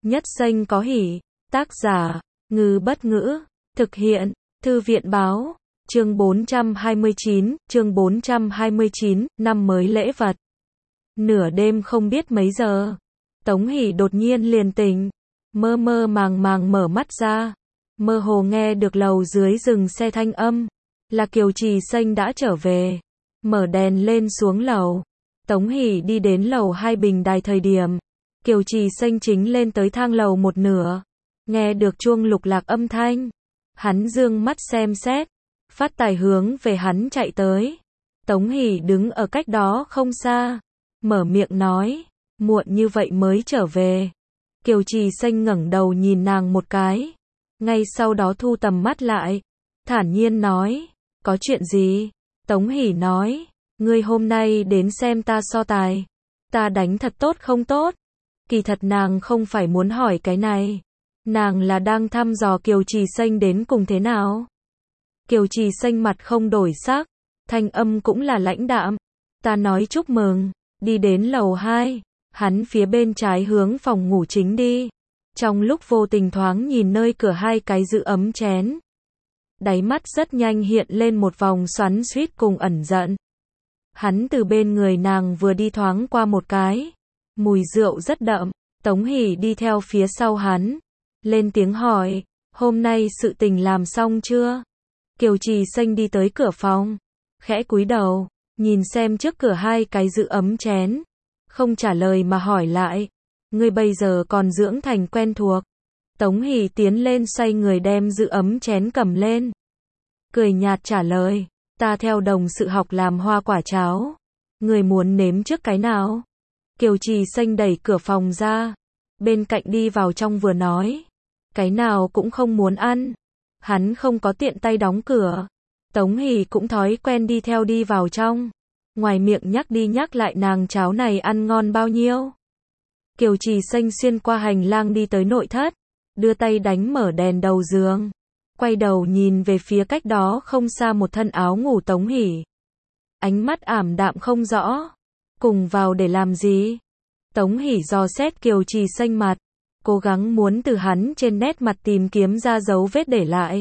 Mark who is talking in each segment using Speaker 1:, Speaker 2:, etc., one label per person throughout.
Speaker 1: Nhất Xanh có hỉ. Tác giả, Ngư Bất Ngữ. Thực hiện, Thư viện Báo. Chương 429, năm mới lễ vật. Nửa đêm không biết mấy giờ, Tống Hỷ đột nhiên liền tỉnh, mơ mơ màng màng mở mắt ra, mơ hồ nghe được lầu dưới dừng xe thanh âm, là Kiều Trì Xanh đã trở về. Mở đèn lên xuống lầu, Tống Hỷ đi đến lầu 2 bình đài thời điểm, Kiều Trì Xanh chính lên tới thang lầu một nửa, nghe được chuông lục lạc âm thanh, hắn dương mắt xem xét, phát tài hướng về hắn chạy tới. Tống Hỷ đứng ở cách đó không xa, mở miệng nói, muộn như vậy mới trở về. Kiều Trì Xanh ngẩng đầu nhìn nàng một cái, ngay sau đó thu tầm mắt lại, thản nhiên nói, có chuyện gì? Tống Hỷ nói, ngươi hôm nay đến xem ta so tài, ta đánh thật tốt không tốt? Kỳ thật nàng không phải muốn hỏi cái này, nàng là đang thăm dò Kiều Trì Xanh đến cùng thế nào. Kiều Trì Xanh mặt không đổi sắc, thanh âm cũng là lãnh đạm, ta nói chúc mừng. Đi đến lầu 2, hắn phía bên trái hướng phòng ngủ chính đi, trong lúc vô tình thoáng nhìn nơi cửa 2 cái giữ ấm chén, đáy mắt rất nhanh hiện lên một vòng xoắn xuýt cùng ẩn giận. Hắn từ bên người nàng vừa đi thoáng qua một cái, mùi rượu rất đậm. Tống Hỷ đi theo phía sau hắn, lên tiếng hỏi, hôm nay sự tình làm xong chưa? Kiều Trì Xanh đi tới cửa phòng, khẽ cúi đầu, nhìn xem trước cửa 2 cái giữ ấm chén, không trả lời mà hỏi lại, ngươi bây giờ còn dưỡng thành quen thuộc. Tống Hỷ tiến lên xoay người đem giữ ấm chén cầm lên, cười nhạt trả lời, ta theo đồng sự học làm hoa quả cháo, ngươi muốn nếm trước cái nào? Kiều Trì Xanh đẩy cửa phòng ra, bên cạnh đi vào trong vừa nói, cái nào cũng không muốn ăn. Hắn không có tiện tay đóng cửa. Tống Hỷ cũng thói quen đi theo đi vào trong, ngoài miệng nhắc đi nhắc lại nàng cháo này ăn ngon bao nhiêu. Kiều Trì Xanh xuyên qua hành lang đi tới nội thất, đưa tay đánh mở đèn đầu giường, quay đầu nhìn về phía cách đó không xa một thân áo ngủ Tống Hỷ. Ánh mắt ảm đạm không rõ, cùng vào để làm gì? Tống Hỷ dò xét Kiều Trì Xanh mặt, cố gắng muốn từ hắn trên nét mặt tìm kiếm ra dấu vết để lại.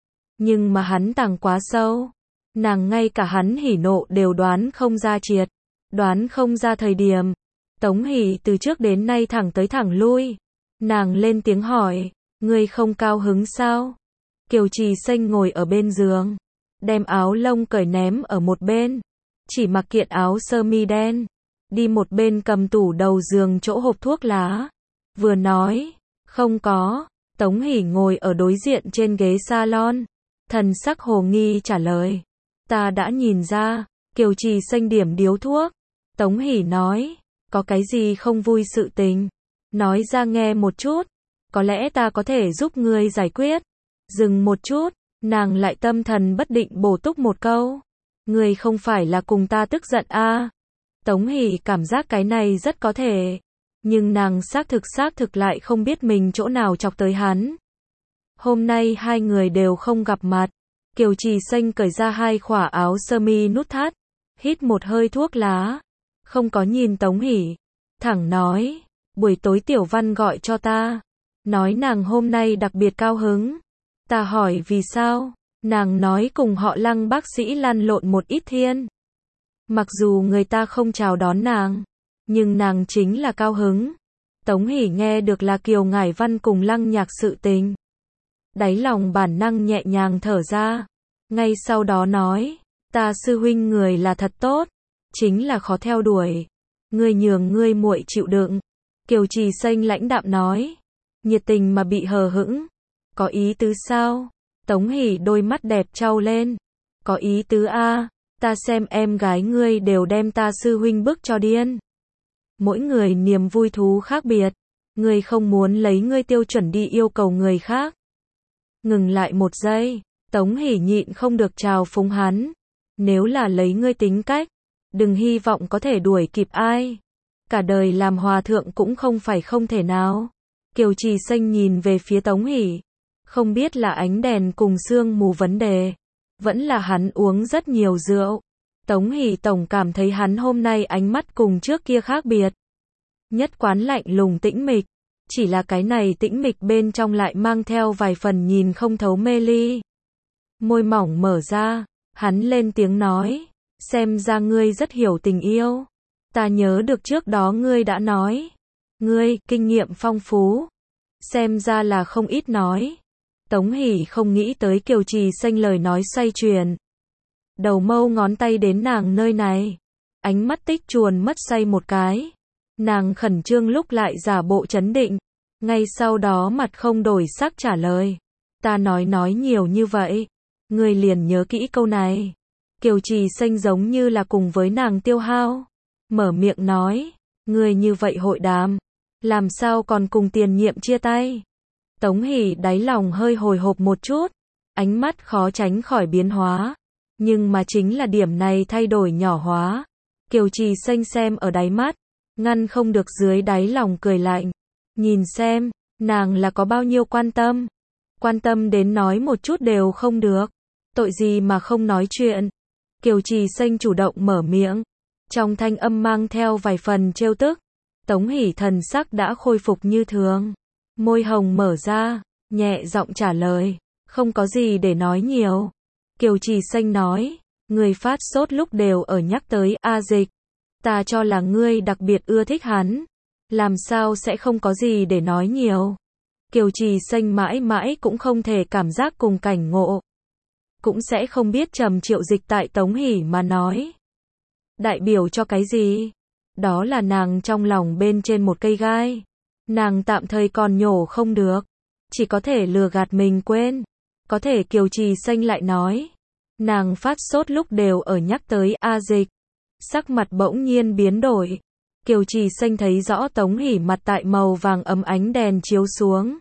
Speaker 1: Nhưng mà hắn tàng quá sâu, nàng ngay cả hắn hỉ nộ đều đoán không ra triệt, đoán không ra thời điểm. Tống Hỷ từ trước đến nay thẳng tới thẳng lui, nàng lên tiếng hỏi, ngươi không cao hứng sao? Kiều Trì Xanh ngồi ở bên giường, đem áo lông cởi ném ở một bên, chỉ mặc kiện áo sơ mi đen, đi một bên cầm tủ đầu giường chỗ hộp thuốc lá, vừa nói, không có. Tống Hỷ ngồi ở đối diện trên ghế salon, thần sắc hồ nghi trả lời, ta đã nhìn ra. Kiều Trì Xanh điểm điếu thuốc, Tống Hỷ nói, có cái gì không vui sự tình, nói ra nghe một chút, có lẽ ta có thể giúp ngươi giải quyết. Dừng một chút, nàng lại tâm thần bất định bổ túc một câu, ngươi không phải là cùng ta tức giận à? Tống Hỷ cảm giác cái này rất có thể, nhưng nàng xác thực lại không biết mình chỗ nào chọc tới hắn. Hôm nay hai người đều không gặp mặt. Kiều Trì Xanh cởi ra 2 khỏa áo sơ mi nút thắt, hít một hơi thuốc lá, không có nhìn Tống Hỷ, thẳng nói, buổi tối Tiểu Văn gọi cho ta, nói nàng hôm nay đặc biệt cao hứng. Ta hỏi vì sao, nàng nói cùng họ Lăng bác sĩ lăn lộn một ít thiên. Mặc dù người ta không chào đón nàng, nhưng nàng chính là cao hứng. Tống Hỷ nghe được là Kiều Ngải Văn cùng Lăng Nhạc sự tình, đáy lòng bản năng nhẹ nhàng thở ra, ngay sau đó nói, ta sư huynh người là thật tốt, chính là khó theo đuổi, ngươi nhường ngươi muội chịu đựng. Kiều Trì Xanh lãnh đạm nói, nhiệt tình mà bị hờ hững, có ý tứ sao? Tống Hỷ đôi mắt đẹp trao lên, có ý tứ a, ta xem em gái ngươi đều đem ta sư huynh bức cho điên. Mỗi người niềm vui thú khác biệt, ngươi không muốn lấy ngươi tiêu chuẩn đi yêu cầu người khác. Ngừng lại một giây, Tống Hỷ nhịn không được trào phúng hắn, nếu là lấy ngươi tính cách, đừng hy vọng có thể đuổi kịp ai, cả đời làm hòa thượng cũng không phải không thể nào. Kiều Trì Xanh nhìn về phía Tống Hỷ, không biết là ánh đèn cùng sương mù vấn đề, vẫn là hắn uống rất nhiều rượu. Tống Hỷ tổng cảm thấy hắn hôm nay ánh mắt cùng trước kia khác biệt, nhất quán lạnh lùng tĩnh mịch, Chỉ là cái này tĩnh mịch bên trong lại mang theo vài phần nhìn không thấu mê ly. Môi mỏng mở ra, hắn lên tiếng nói, xem ra ngươi rất hiểu tình yêu. Ta nhớ được trước đó ngươi đã nói, ngươi, kinh nghiệm phong phú. Xem ra là không ít nói. Tống Hỷ không nghĩ tới Kiều Trì Xanh lời nói xoay chuyển. Đầu mâu ngón tay đến nàng nơi này. Ánh mắt tích chuồn mất say một cái. Nàng khẩn trương lúc lại giả bộ trấn định. Ngay sau đó mặt không đổi sắc trả lời. Ta nói nhiều như vậy. Ngươi liền nhớ kỹ câu này. Kiều Trì Xanh giống như là cùng với nàng tiêu hao. Mở miệng nói. Ngươi như vậy hội đàm. Làm sao còn cùng tiền nhiệm chia tay? Tống Hỷ đáy lòng hơi hồi hộp một chút. Ánh mắt khó tránh khỏi biến hóa. Nhưng mà chính là điểm này thay đổi nhỏ hóa. Kiều Trì Xanh xem ở đáy mắt. Ngăn không được dưới đáy lòng cười lạnh. Nhìn xem, nàng là có bao nhiêu quan tâm. Quan tâm đến nói một chút đều không được. Tội gì mà không nói chuyện. Kiều Trì Xanh chủ động mở miệng. Trong thanh âm mang theo vài phần trêu tức. Tống Hỷ thần sắc đã khôi phục như thường. Môi hồng mở ra, nhẹ giọng trả lời. Không có gì để nói nhiều. Kiều Trì Xanh nói. Người phát sốt lúc đều ở nhắc tới A Dịch. Ta cho là ngươi đặc biệt ưa thích hắn. Làm sao sẽ không có gì để nói nhiều. Kiều Trì Xanh mãi mãi cũng không thể cảm giác cùng cảnh ngộ. Cũng sẽ không biết Trầm Triệu Dịch tại Tống Hỷ mà nói. Đại biểu cho cái gì? Đó là nàng trong lòng bên trên một cây gai. Nàng tạm thời còn nhổ không được. Chỉ có thể lừa gạt mình quên. Có thể Kiều Trì Xanh lại nói. Nàng phát sốt lúc đều ở nhắc tới A Dịch. Sắc mặt bỗng nhiên biến đổi. Kiều Trì Xanh thấy rõ Tống Hỷ mặt tại màu vàng ấm ánh đèn chiếu xuống.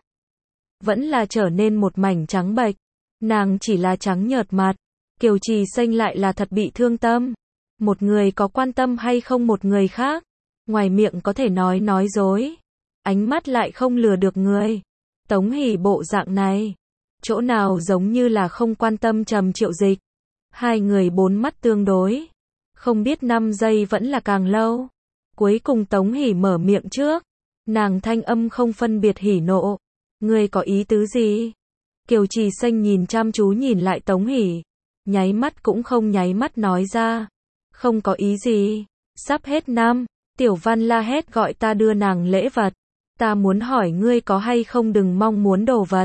Speaker 1: Vẫn là trở nên một mảnh trắng bệch. Nàng chỉ là trắng nhợt mặt. Kiều Trì Xanh lại là thật bị thương tâm. Một người có quan tâm hay không một người khác. Ngoài miệng có thể nói dối. Ánh mắt lại không lừa được người. Tống Hỷ bộ dạng này. Chỗ nào giống như là không quan tâm Trầm Triệu Dịch. Hai người bốn mắt tương đối. Không biết 5 giây vẫn là càng lâu. Cuối cùng Tống Hỷ mở miệng trước. Nàng thanh âm không phân biệt hỉ nộ. Ngươi có ý tứ gì? Kiều Trì Xanh nhìn chăm chú nhìn lại Tống Hỷ. Nháy mắt cũng không nháy mắt nói ra. Không có ý gì. Sắp hết năm. Tiểu Văn la hét gọi ta đưa nàng lễ vật. Ta muốn hỏi ngươi có hay không đừng mong muốn đồ vật.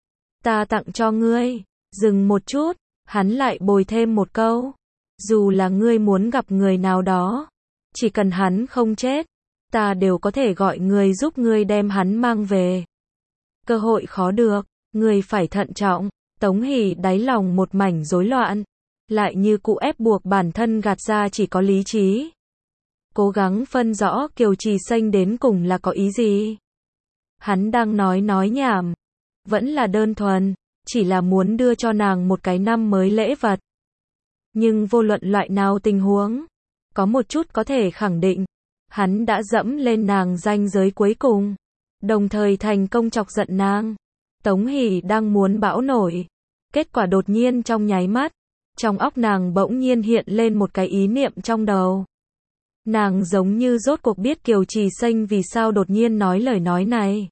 Speaker 1: Ta tặng cho ngươi. Dừng một chút. Hắn lại bồi thêm một câu. Dù là ngươi muốn gặp người nào đó. Chỉ cần hắn không chết. Ta đều có thể gọi người giúp ngươi đem hắn mang về. Cơ hội khó được. Ngươi phải thận trọng. Tống Hỷ đáy lòng một mảnh rối loạn. Lại như cụ ép buộc bản thân gạt ra chỉ có lý trí. Cố gắng phân rõ Kiều Trì Xanh đến cùng là có ý gì. Hắn đang nói nhảm. Vẫn là đơn thuần. Chỉ là muốn đưa cho nàng một cái năm mới lễ vật. Nhưng vô luận loại nào tình huống. Có một chút có thể khẳng định. Hắn đã dẫm lên nàng ranh giới cuối cùng. Đồng thời thành công chọc giận nàng. Tống Hỷ đang muốn bão nổi. Kết quả đột nhiên trong nháy mắt. Trong óc nàng bỗng nhiên hiện lên một cái ý niệm trong đầu. Nàng giống như rốt cuộc biết Kiều Trì Xanh vì sao đột nhiên nói lời nói này.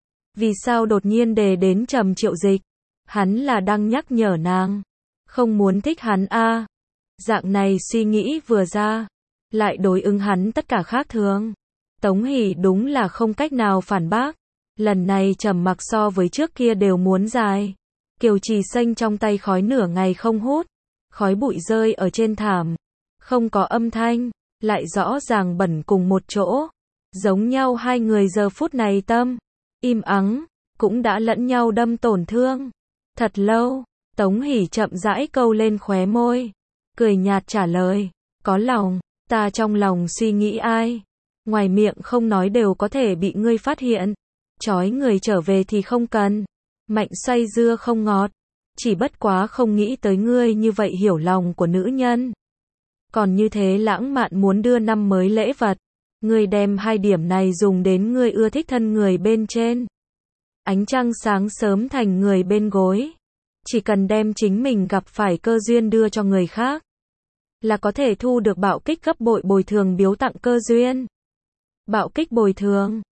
Speaker 1: Vì sao đột nhiên đề đến Trầm Triệu Dịch. Hắn là đang nhắc nhở nàng. Không muốn thích hắn a. Dạng này suy nghĩ vừa ra. Lại đối ứng hắn tất cả khác thường. Tống Hỷ đúng là không cách nào phản bác. Lần này trầm mặc so với trước kia đều muốn dài. Kiều Trì Xanh trong tay khói nửa ngày không hút. Khói bụi rơi ở trên thảm. Không có âm thanh. Lại rõ ràng bẩn cùng một chỗ. Giống nhau hai người giờ phút này tâm. Im ắng. Cũng đã lẫn nhau đâm tổn thương. Thật lâu. Tống Hỷ chậm rãi câu lên khóe môi. Cười nhạt trả lời. Có lòng. Ta trong lòng suy nghĩ ai. Ngoài miệng không nói đều có thể bị ngươi phát hiện. Chói người trở về thì không cần. Mạnh xoay dưa không ngọt. Chỉ bất quá không nghĩ tới ngươi như vậy hiểu lòng của nữ nhân. Còn như thế lãng mạn muốn đưa năm mới lễ vật. Ngươi đem hai điểm này dùng đến ngươi ưa thích thân người bên trên. Ánh trăng sáng sớm thành người bên gối. Chỉ cần đem chính mình gặp phải cơ duyên đưa cho người khác. Là có thể thu được bạo kích gấp bội bồi thường biếu tặng cơ duyên. Bạo kích bồi thường.